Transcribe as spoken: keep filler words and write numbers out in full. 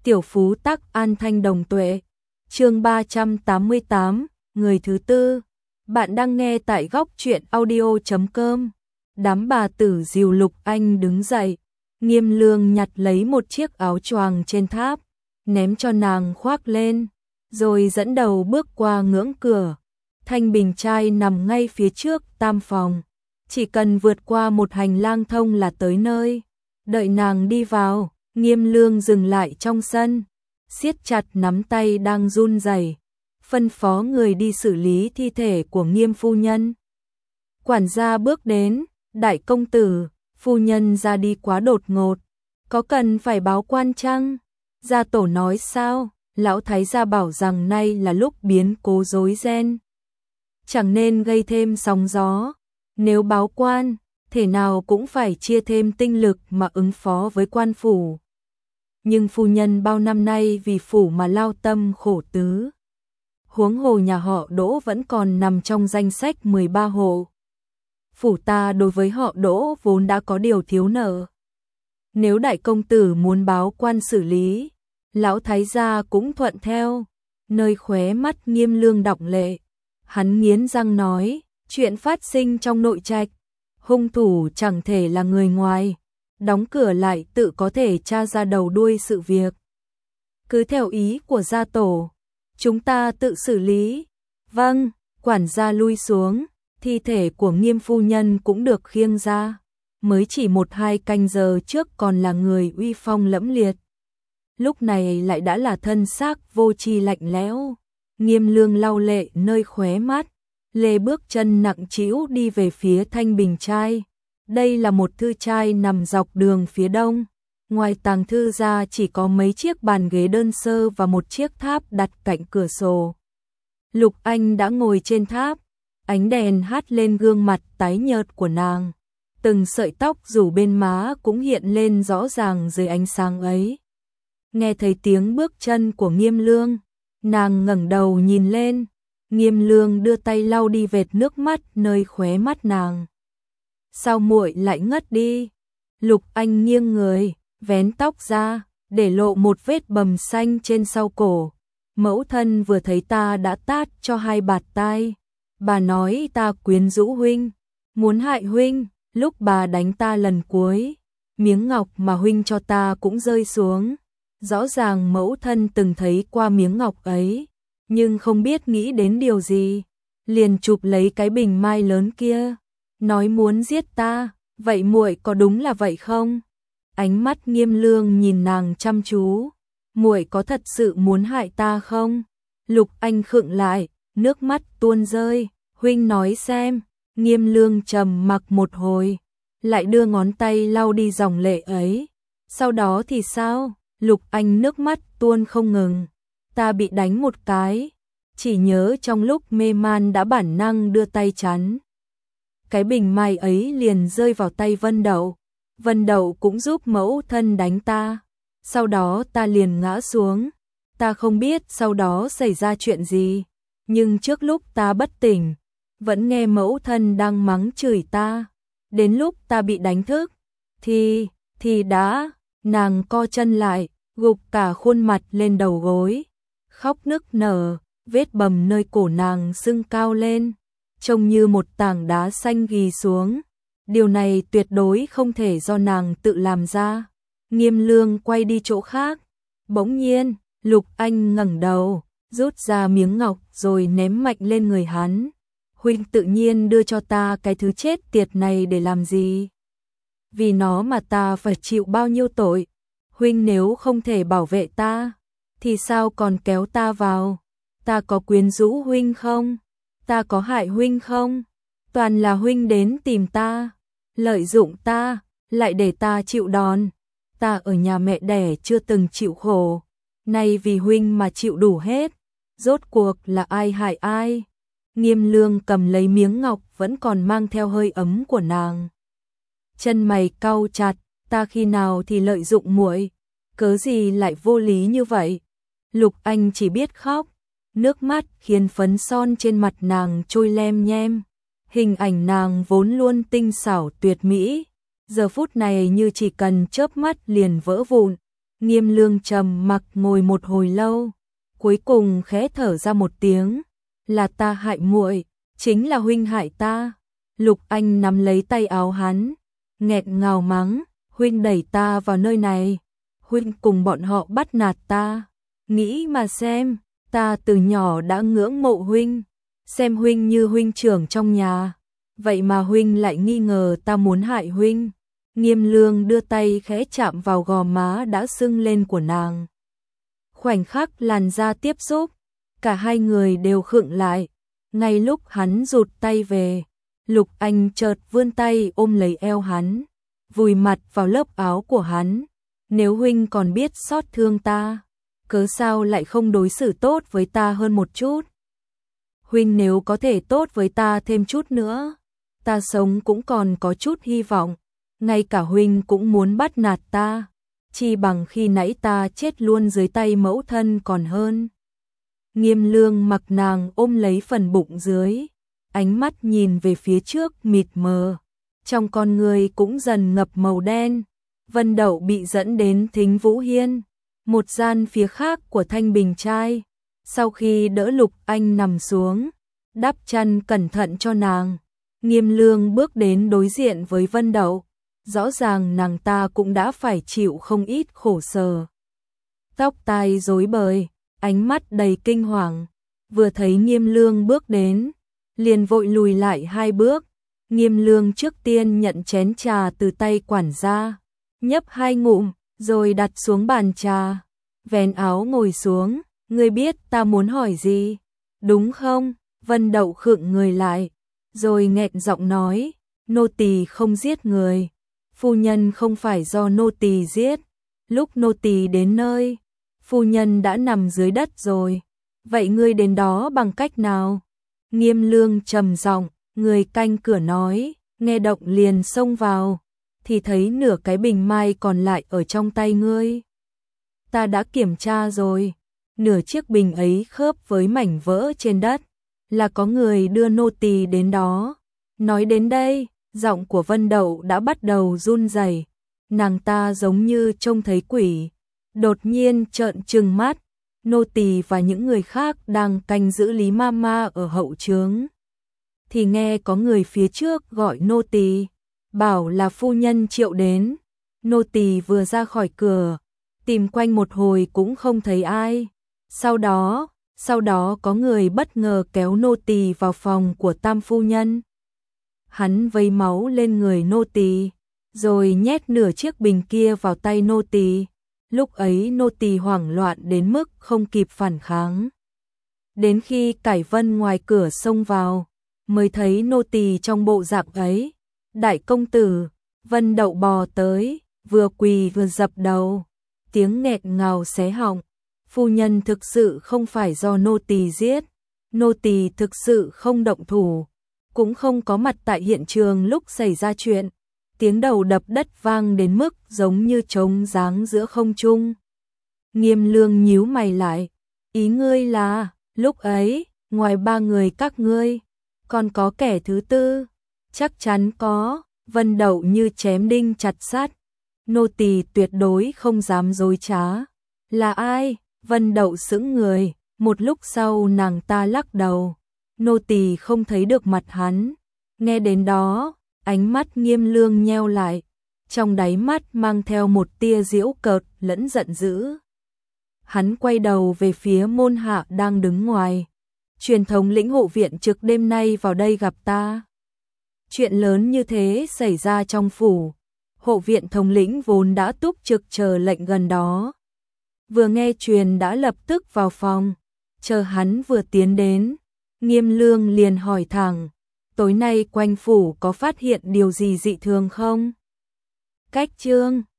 Tiểu phú tắc an thanh đồng tuệ. Chương ba trăm tám mươi tám, người thứ tư. Bạn đang nghe tại góc truyện audio chấm com. Đám bà tử dìu Lục Anh đứng dậy, Nghiêm Lương nhặt lấy một chiếc áo choàng trên tháp, ném cho nàng khoác lên, rồi dẫn đầu bước qua ngưỡng cửa. Thanh bình trai nằm ngay phía trước tam phòng, chỉ cần vượt qua một hành lang thông là tới nơi. Đợi nàng đi vào, Nghiêm Lương dừng lại trong sân, siết chặt nắm tay đang run rẩy, phân phó người đi xử lý thi thể của Nghiêm phu nhân. Quản gia bước đến, đại công tử, phu nhân ra đi quá đột ngột, có cần phải báo quan chăng? Gia tổ nói sao? Lão thái gia bảo rằng nay là lúc biến cố rối ren, chẳng nên gây thêm sóng gió. Nếu báo quan, thể nào cũng phải chia thêm tinh lực mà ứng phó với quan phủ. Nhưng phu nhân bao năm nay vì phủ mà lao tâm khổ tứ. Huống hồ nhà họ Đỗ vẫn còn nằm trong danh sách mười ba hộ. Phủ ta đối với họ Đỗ vốn đã có điều thiếu nợ. Nếu đại công tử muốn báo quan xử lý, lão thái gia cũng thuận theo. Nơi khóe mắt Nghiêm Lương đọng lệ, hắn nghiến răng nói, chuyện phát sinh trong nội trạch, hung thủ chẳng thể là người ngoài, đóng cửa lại tự có thể tra ra đầu đuôi sự việc. Cứ theo ý của gia tổ, chúng ta tự xử lý. Vâng. Quản gia lui xuống, thi thể của Nghiêm phu nhân cũng được khiêng ra. Mới chỉ một hai canh giờ trước còn là người uy phong lẫm liệt, lúc này lại đã là thân xác vô tri lạnh lẽo. Nghiêm Lương lau lệ nơi khóe mắt, lê bước chân nặng trĩu đi về phía Thanh Bình trai. Đây là một thư trai nằm dọc đường phía đông. Ngoài tàng thư ra chỉ có mấy chiếc bàn ghế đơn sơ và một chiếc tháp đặt cạnh cửa sổ. Lục Anh đã ngồi trên tháp, ánh đèn hắt lên gương mặt tái nhợt của nàng. Từng sợi tóc rủ bên má cũng hiện lên rõ ràng dưới ánh sáng ấy. Nghe thấy tiếng bước chân của Nghiêm Lương, nàng ngẩng đầu nhìn lên. Nghiêm Lương đưa tay lau đi vệt nước mắt nơi khóe mắt nàng. Sao muội lại ngất đi? Lục Anh nghiêng người, vén tóc ra, để lộ một vết bầm xanh trên sau cổ. Mẫu thân vừa thấy ta đã tát cho hai bạt tai. Bà nói ta quyến rũ huynh, muốn hại huynh. Lúc bà đánh ta lần cuối, miếng ngọc mà huynh cho ta cũng rơi xuống. Rõ ràng mẫu thân từng thấy qua miếng ngọc ấy, nhưng không biết nghĩ đến điều gì, liền chụp lấy cái bình mai lớn kia, nói muốn giết ta. Vậy muội có đúng là vậy không? Ánh mắt Nghiêm Lương nhìn nàng chăm chú. Muội có thật sự muốn hại ta không? Lục Anh khựng lại, nước mắt tuôn rơi. Huynh nói xem. Nghiêm Lương trầm mặc một hồi, lại đưa ngón tay lau đi dòng lệ ấy. Sau đó thì sao? Lục Anh nước mắt tuôn không ngừng. Ta bị đánh một cái, chỉ nhớ trong lúc mê man đã bản năng đưa tay chắn. Cái bình mai ấy liền rơi vào tay Vân Đậu. Vân Đậu cũng giúp mẫu thân đánh ta. Sau đó ta liền ngã xuống. Ta không biết sau đó xảy ra chuyện gì, nhưng trước lúc ta bất tỉnh, vẫn nghe mẫu thân đang mắng chửi ta. Đến lúc ta bị đánh thức, thì, thì đã, nàng co chân lại, gục cả khuôn mặt lên đầu gối, khóc nức nở, vết bầm nơi cổ nàng sưng cao lên, trông như một tảng đá xanh ghì xuống. Điều này tuyệt đối không thể do nàng tự làm ra. Nghiêm Lương quay đi chỗ khác. Bỗng nhiên, Lục Anh ngẩng đầu, rút ra miếng ngọc rồi ném mạnh lên người hắn. Huynh tự nhiên đưa cho ta cái thứ chết tiệt này để làm gì? Vì nó mà ta phải chịu bao nhiêu tội. Huynh nếu không thể bảo vệ ta, thì sao còn kéo ta vào? Ta có quyến rũ huynh không? Ta có hại huynh không? Toàn là huynh đến tìm ta, lợi dụng ta, lại để ta chịu đòn. Ta ở nhà mẹ đẻ chưa từng chịu khổ, nay vì huynh mà chịu đủ hết. Rốt cuộc là ai hại ai? Nghiêm Lương cầm lấy miếng ngọc vẫn còn mang theo hơi ấm của nàng. Chân mày cau chặt, ta khi nào thì lợi dụng muội, cớ gì lại vô lý như vậy? Lục Anh chỉ biết khóc, nước mắt khiến phấn son trên mặt nàng trôi lem nhem. Hình ảnh nàng vốn luôn tinh xảo tuyệt mỹ, giờ phút này như chỉ cần chớp mắt liền vỡ vụn. Nghiêm Lương trầm mặc ngồi một hồi lâu, cuối cùng khẽ thở ra một tiếng, là ta hại muội, chính là huynh hại ta. Lục Anh nắm lấy tay áo hắn, nghẹn ngào mắng, huynh đẩy ta vào nơi này, huynh cùng bọn họ bắt nạt ta, nghĩ mà xem, ta từ nhỏ đã ngưỡng mộ huynh, xem huynh như huynh trưởng trong nhà, vậy mà huynh lại nghi ngờ ta muốn hại huynh. Nghiêm Lương đưa tay khẽ chạm vào gò má đã sưng lên của nàng. Khoảnh khắc làn da tiếp xúc, cả hai người đều khựng lại, ngay lúc hắn rụt tay về, Lục Anh chợt vươn tay ôm lấy eo hắn, vùi mặt vào lớp áo của hắn, nếu huynh còn biết xót thương ta, cớ sao lại không đối xử tốt với ta hơn một chút? Huynh nếu có thể tốt với ta thêm chút nữa, ta sống cũng còn có chút hy vọng, ngay cả huynh cũng muốn bắt nạt ta, chi bằng khi nãy ta chết luôn dưới tay mẫu thân còn hơn. Nghiêm Lương mặc nàng ôm lấy phần bụng dưới, ánh mắt nhìn về phía trước mịt mờ, trong con người cũng dần ngập màu đen. Vân Đậu bị dẫn đến Thính Vũ Hiên, một gian phía khác của Thanh Bình trai. Sau khi đỡ Lục Anh nằm xuống, đắp chăn cẩn thận cho nàng, Nghiêm Lương bước đến đối diện với Vân Đậu, rõ ràng nàng ta cũng đã phải chịu không ít khổ sở. Tóc tai rối bời, ánh mắt đầy kinh hoàng, vừa thấy Nghiêm Lương bước đến, liền vội lùi lại hai bước. Nghiêm Lương trước tiên nhận chén trà từ tay quản gia, nhấp hai ngụm, rồi đặt xuống bàn trà, vén áo ngồi xuống, ngươi biết ta muốn hỏi gì, đúng không? Vân Đậu khựng người lại, rồi nghẹn giọng nói, nô tỳ không giết người, phu nhân không phải do nô tỳ giết, lúc nô tỳ đến nơi, phu nhân đã nằm dưới đất rồi, vậy ngươi đến đó bằng cách nào? Nghiêm Lương trầm giọng, người canh cửa nói, nghe động liền xông vào, thì thấy nửa cái bình mai còn lại ở trong tay ngươi. Ta đã kiểm tra rồi, nửa chiếc bình ấy khớp với mảnh vỡ trên đất, là có người đưa nô tỳ đến đó. Nói đến đây, giọng của Vân Đậu đã bắt đầu run rẩy, nàng ta giống như trông thấy quỷ, đột nhiên trợn trừng mắt, nô tỳ và những người khác đang canh giữ Lý Mama ở hậu trướng. Thì nghe có người phía trước gọi nô tỳ, bảo là phu nhân triệu đến, nô tỳ vừa ra khỏi cửa, tìm quanh một hồi cũng không thấy ai. Sau đó, sau đó có người bất ngờ kéo nô tỳ vào phòng của tam phu nhân. Hắn vây máu lên người nô tỳ, rồi nhét nửa chiếc bình kia vào tay nô tỳ. Lúc ấy nô tỳ hoảng loạn đến mức không kịp phản kháng. Đến khi Cải Vân ngoài cửa xông vào, mới thấy nô tỳ trong bộ dạng ấy. Đại công tử, Vân Đậu bò tới, vừa quỳ vừa dập đầu, tiếng nghẹn ngào xé họng. Phu nhân thực sự không phải do nô tỳ giết, nô tỳ thực sự không động thủ, cũng không có mặt tại hiện trường lúc xảy ra chuyện. Tiếng đầu đập đất vang đến mức giống như trống giáng giữa không trung. Nghiêm Lương nhíu mày lại, ý ngươi là, lúc ấy, ngoài ba người các ngươi, còn có kẻ thứ tư? Chắc chắn có. Vân Đậu như chém đinh chặt sắt, nô tỳ tuyệt đối không dám dối trá. Là ai? Vân Đậu sững người, một lúc sau nàng ta lắc đầu, nô tỳ không thấy được mặt hắn. Nghe đến đó, ánh mắt Nghiêm Lương nheo lại, trong đáy mắt mang theo một tia giễu cợt lẫn giận dữ. Hắn quay đầu về phía môn hạ đang đứng ngoài. Truyền thống lĩnh hộ viện trực đêm nay vào đây gặp ta. Chuyện lớn như thế xảy ra trong phủ, hộ viện thống lĩnh vốn đã túc trực chờ lệnh gần đó. Vừa nghe truyền đã lập tức vào phòng, chờ hắn vừa tiến đến, Nghiêm Lương liền hỏi thẳng, tối nay quanh phủ có phát hiện điều gì dị thường không? Cách Trương